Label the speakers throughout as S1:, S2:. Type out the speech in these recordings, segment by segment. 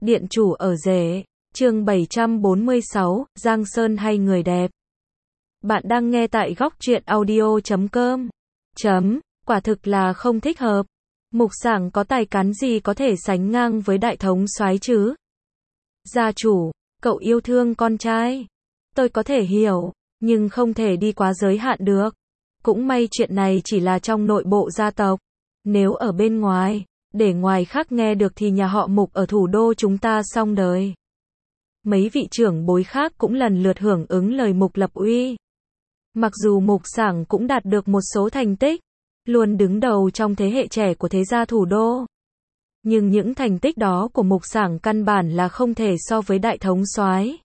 S1: Điện chủ ở rể, chương 746, Giang Sơn hay người đẹp. Bạn đang nghe tại góc truyện audio.com. Quả thực là không thích hợp. Mục Sảng có tài cán gì có thể sánh ngang với đại thống soái chứ? Gia chủ, cậu yêu thương con trai. Tôi có thể hiểu, nhưng không thể đi quá giới hạn được. Cũng may chuyện này chỉ là trong nội bộ gia tộc. Nếu ở bên ngoài, để ngoài khác nghe được thì nhà họ Mục ở thủ đô chúng ta xong đời. Mấy vị trưởng bối khác cũng lần lượt hưởng ứng lời Mục lập uy. Mặc dù Mục Sảng cũng đạt được một số thành tích, luôn đứng đầu trong thế hệ trẻ của thế gia thủ đô. Nhưng những thành tích đó của Mục Sảng căn bản là không thể so với đại thống soái.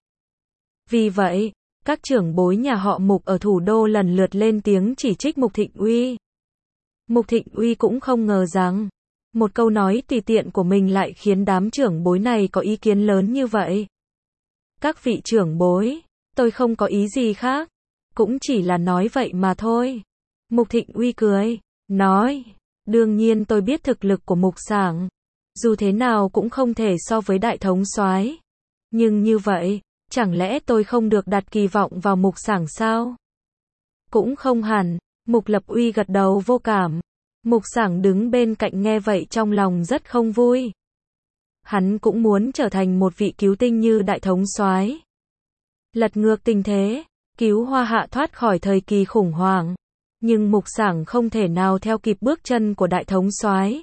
S1: Vì vậy, các trưởng bối nhà họ Mục ở thủ đô lần lượt lên tiếng chỉ trích Mục Thịnh Uy. Mục Thịnh Uy cũng không ngờ rằng, một câu nói tùy tiện của mình lại khiến đám trưởng bối này có ý kiến lớn như vậy. Các vị trưởng bối, tôi không có ý gì khác, cũng chỉ là nói vậy mà thôi. Mục Thịnh Uy cười, nói, đương nhiên tôi biết thực lực của Mục Sảng, dù thế nào cũng không thể so với đại thống soái. Nhưng như vậy, chẳng lẽ tôi không được đặt kỳ vọng vào Mục Sảng sao? Cũng không hẳn, Mục Lập Uy gật đầu vô cảm. Mục Sảng đứng bên cạnh nghe vậy trong lòng rất không vui. Hắn cũng muốn trở thành một vị cứu tinh như đại thống soái, lật ngược tình thế, cứu Hoa Hạ thoát khỏi thời kỳ khủng hoảng. Nhưng Mục Sảng không thể nào theo kịp bước chân của đại thống soái.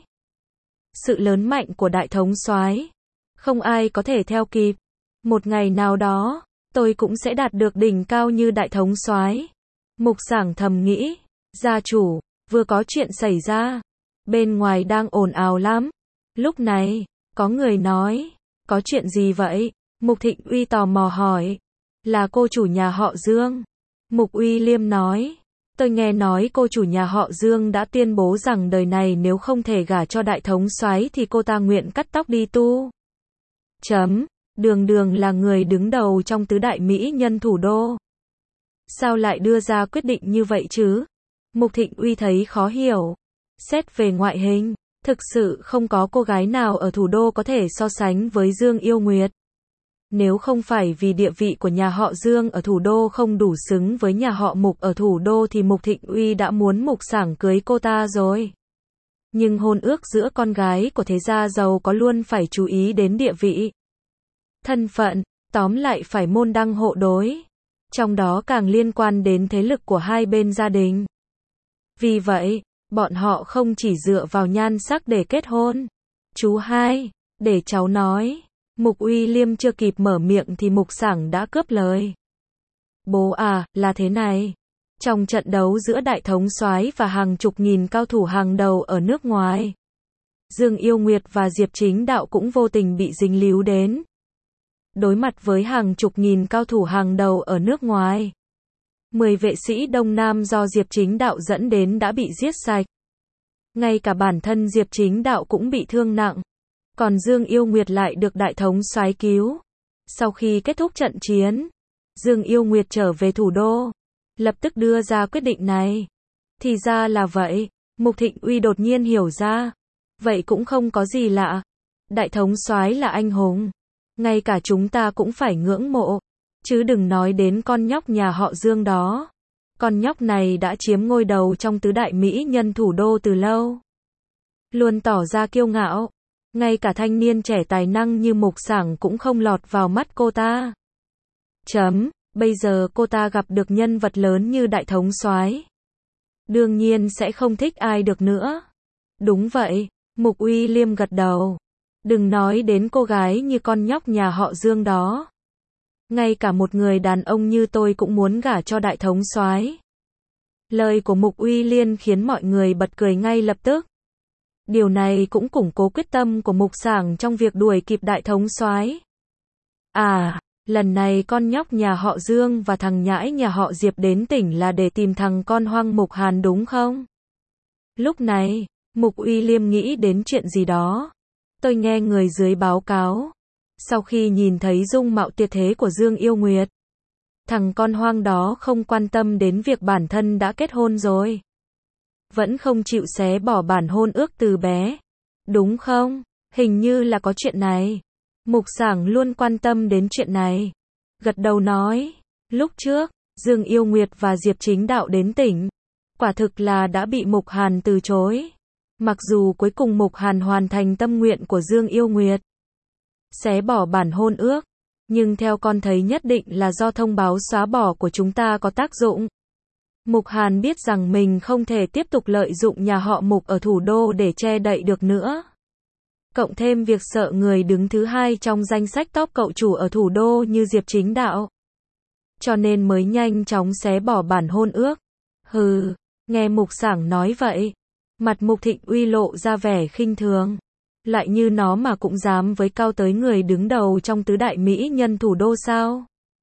S1: Sự lớn mạnh của đại thống soái, không ai có thể theo kịp. Một ngày nào đó, tôi cũng sẽ đạt được đỉnh cao như đại thống soái. Mục Sảng thầm nghĩ, gia chủ, vừa có chuyện xảy ra, bên ngoài đang ồn ào lắm. Lúc này, có người nói, có chuyện gì vậy? Mục Thịnh Uy tò mò hỏi, là cô chủ nhà họ Dương. Mục Uy Liêm nói, tôi nghe nói cô chủ nhà họ Dương đã tuyên bố rằng đời này nếu không thể gả cho đại thống soái thì cô ta nguyện cắt tóc đi tu. Đường Đường là người đứng đầu trong tứ đại mỹ nhân thủ đô. Sao lại đưa ra quyết định như vậy chứ? Mục Thịnh Uy thấy khó hiểu. Xét về ngoại hình, thực sự không có cô gái nào ở thủ đô có thể so sánh với Dương Yêu Nguyệt. Nếu không phải vì địa vị của nhà họ Dương ở thủ đô không đủ xứng với nhà họ Mục ở thủ đô thì Mục Thịnh Uy đã muốn Mục Sảng cưới cô ta rồi. Nhưng hôn ước giữa con gái của thế gia giàu có luôn phải chú ý đến địa vị, thân phận, tóm lại phải môn đăng hộ đối. Trong đó càng liên quan đến thế lực của hai bên gia đình. Vì vậy, bọn họ không chỉ dựa vào nhan sắc để kết hôn. Chú hai, để cháu nói. Mục Uy Liêm chưa kịp mở miệng thì Mục Sảng đã cướp lời. Bố à, là thế này. Trong trận đấu giữa đại thống soái và hàng chục nghìn cao thủ hàng đầu ở nước ngoài, Dương Yêu Nguyệt và Diệp Chính Đạo cũng vô tình bị dính líu đến. Đối mặt với hàng chục nghìn cao thủ hàng đầu ở nước ngoài, 10 vệ sĩ Đông Nam do Diệp Chính Đạo dẫn đến đã bị giết sạch. Ngay cả bản thân Diệp Chính Đạo cũng bị thương nặng. Còn Dương Yêu Nguyệt lại được đại thống soái cứu. Sau khi kết thúc trận chiến, Dương Yêu Nguyệt trở về thủ đô, lập tức đưa ra quyết định này. Thì ra là vậy, Mục Thịnh Uy đột nhiên hiểu ra. Vậy cũng không có gì lạ. Đại thống soái là anh hùng, ngay cả chúng ta cũng phải ngưỡng mộ. Chứ đừng nói đến con nhóc nhà họ Dương đó. Con nhóc này đã chiếm ngôi đầu trong tứ đại mỹ nhân thủ đô từ lâu. Luôn tỏ ra kiêu ngạo. Ngay cả thanh niên trẻ tài năng như Mục Sảng cũng không lọt vào mắt cô ta. Bây giờ cô ta gặp được nhân vật lớn như đại thống soái, đương nhiên sẽ không thích ai được nữa. Đúng vậy, Mục Uy Liêm gật đầu. Đừng nói đến cô gái như con nhóc nhà họ Dương đó. Ngay cả một người đàn ông như tôi cũng muốn gả cho đại thống soái. Lời của Mục Uy Liên khiến mọi người bật cười ngay lập tức. Điều này cũng củng cố quyết tâm của Mục Sảng trong việc đuổi kịp đại thống soái. À, lần này con nhóc nhà họ Dương và thằng nhãi nhà họ Diệp đến tỉnh là để tìm thằng con hoang Mục Hàn đúng không? Lúc này, Mục Uy Liêm nghĩ đến chuyện gì đó. Tôi nghe người dưới báo cáo. Sau khi nhìn thấy dung mạo tuyệt thế của Dương Yêu Nguyệt, thằng con hoang đó không quan tâm đến việc bản thân đã kết hôn rồi. Vẫn không chịu xé bỏ bản hôn ước từ bé. Đúng không? Hình như là có chuyện này. Mục Sảng luôn quan tâm đến chuyện này. Gật đầu nói, lúc trước, Dương Yêu Nguyệt và Diệp Chính Đạo đến tỉnh, quả thực là đã bị Mục Hàn từ chối. Mặc dù cuối cùng Mục Hàn hoàn thành tâm nguyện của Dương Yêu Nguyệt, xé bỏ bản hôn ước, nhưng theo con thấy nhất định là do thông báo xóa bỏ của chúng ta có tác dụng. Mục Hàn biết rằng mình không thể tiếp tục lợi dụng nhà họ Mục ở thủ đô để che đậy được nữa. Cộng thêm việc sợ người đứng thứ hai trong danh sách top cậu chủ ở thủ đô như Diệp Chính Đạo. Cho nên mới nhanh chóng xé bỏ bản hôn ước. Hừ, nghe Mục Sảng nói vậy, mặt Mục Thịnh Uy lộ ra vẻ khinh thường. Lại như nó mà cũng dám với cao tới người đứng đầu trong tứ đại mỹ nhân thủ đô sao?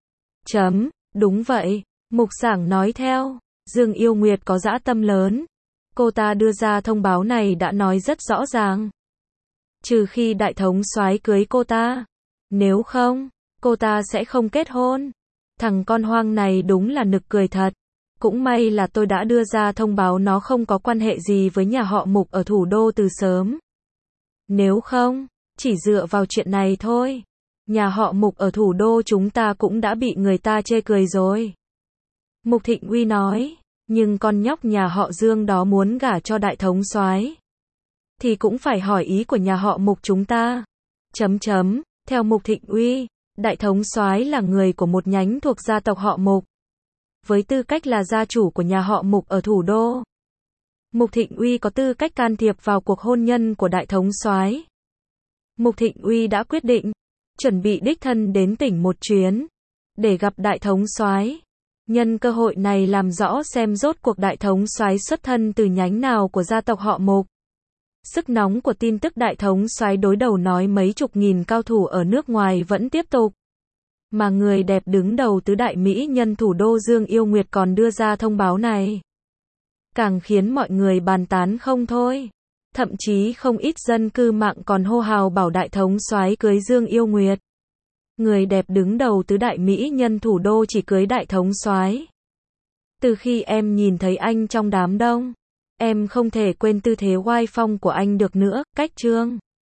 S1: Đúng vậy, Mục Sảng nói theo. Dương Yêu Nguyệt có dã tâm lớn. Cô ta đưa ra thông báo này đã nói rất rõ ràng. Trừ khi đại thống soái cưới cô ta. Nếu không, cô ta sẽ không kết hôn. Thằng con hoang này đúng là nực cười thật. Cũng may là tôi đã đưa ra thông báo nó không có quan hệ gì với nhà họ Mục ở thủ đô từ sớm. Nếu không, chỉ dựa vào chuyện này thôi, nhà họ Mục ở thủ đô chúng ta cũng đã bị người ta chê cười rồi. Mục Thịnh Uy nói, nhưng con nhóc nhà họ Dương đó muốn gả cho đại thống soái thì cũng phải hỏi ý của nhà họ Mục chúng ta. Theo Mục Thịnh Uy, đại thống soái là người của một nhánh thuộc gia tộc họ Mục. Với tư cách là gia chủ của nhà họ Mục ở thủ đô, Mục Thịnh Uy có tư cách can thiệp vào cuộc hôn nhân của đại thống soái. Mục Thịnh Uy đã quyết định, chuẩn bị đích thân đến tỉnh một chuyến, để gặp đại thống soái. Nhân cơ hội này làm rõ xem rốt cuộc đại thống soái xuất thân từ nhánh nào của gia tộc họ Mục. Sức nóng của tin tức đại thống soái đối đầu nói mấy chục nghìn cao thủ ở nước ngoài vẫn tiếp tục. Mà người đẹp đứng đầu tứ đại mỹ nhân thủ đô Dương Yêu Nguyệt còn đưa ra thông báo này, càng khiến mọi người bàn tán không thôi. Thậm chí không ít dân cư mạng còn hô hào bảo đại thống soái cưới Dương Yêu Nguyệt. Người đẹp đứng đầu tứ đại mỹ nhân thủ đô chỉ cưới đại thống soái. Từ khi em nhìn thấy anh trong đám đông, em không thể quên tư thế oai phong của anh được nữa. Cách chương